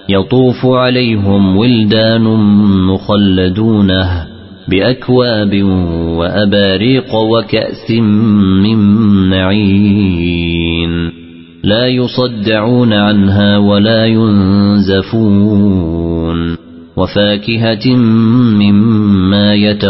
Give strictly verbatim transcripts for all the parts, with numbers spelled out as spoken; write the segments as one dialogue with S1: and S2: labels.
S1: يطوف عليهم ولدان مخلدون بأكواب وأباريق وكأس من معين لا يصدعون عنها ولا ينزفون وفاكهة مما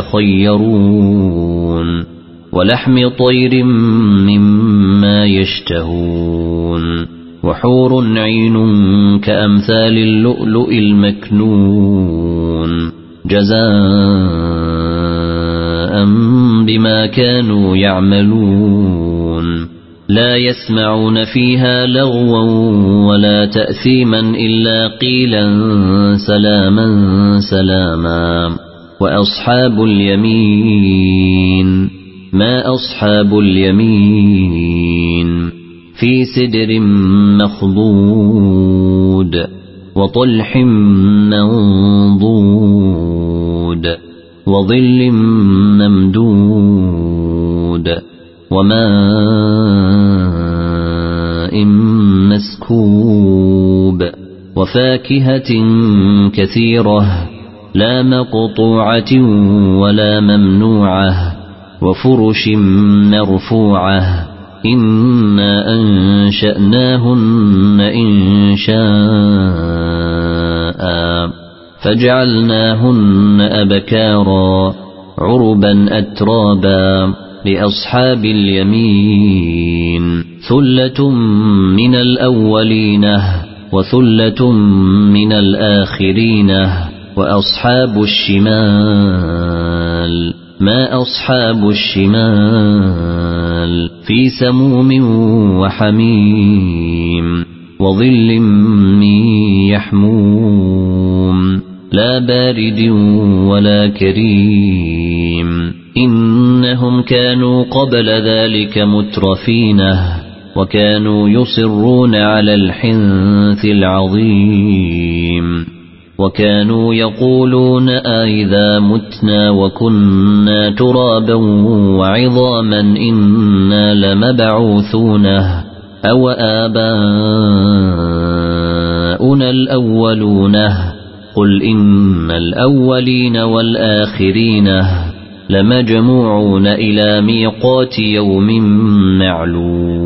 S1: يتخيرون ولحم طير مما يشتهون وحور عين كأمثال اللؤلؤ المكنون جزاء بما كانوا يعملون لا يسمعون فيها لغوا ولا تأثيما إلا قيلا سلاما سلاما وأصحاب اليمين ما أصحاب اليمين في سدر مخضود وطلح منضود وظل ممدود وماء مسكوب وفاكهة كثيرة لا مقطوعة ولا ممنوعة وفرش مرفوعة إنا أنشأناهن إنشاء فجعلناهن أبكارا عربا أترابا لأصحاب اليمين ثلة من الأولين وثلة من الآخرين وأصحاب الشمال ما أصحاب الشمال في سموم وحميم وظل من يحموم لا بارد ولا كريم إنهم كانوا قبل ذلك مترفينه وكانوا يصرون على الحنث العظيم وكانوا يقولون أئذا متنا وكنا ترابا وعظاما إنا لمبعوثون أو آباؤنا الأولون قل إن الأولين والآخرين لمجموعون إلى ميقات يوم معلوم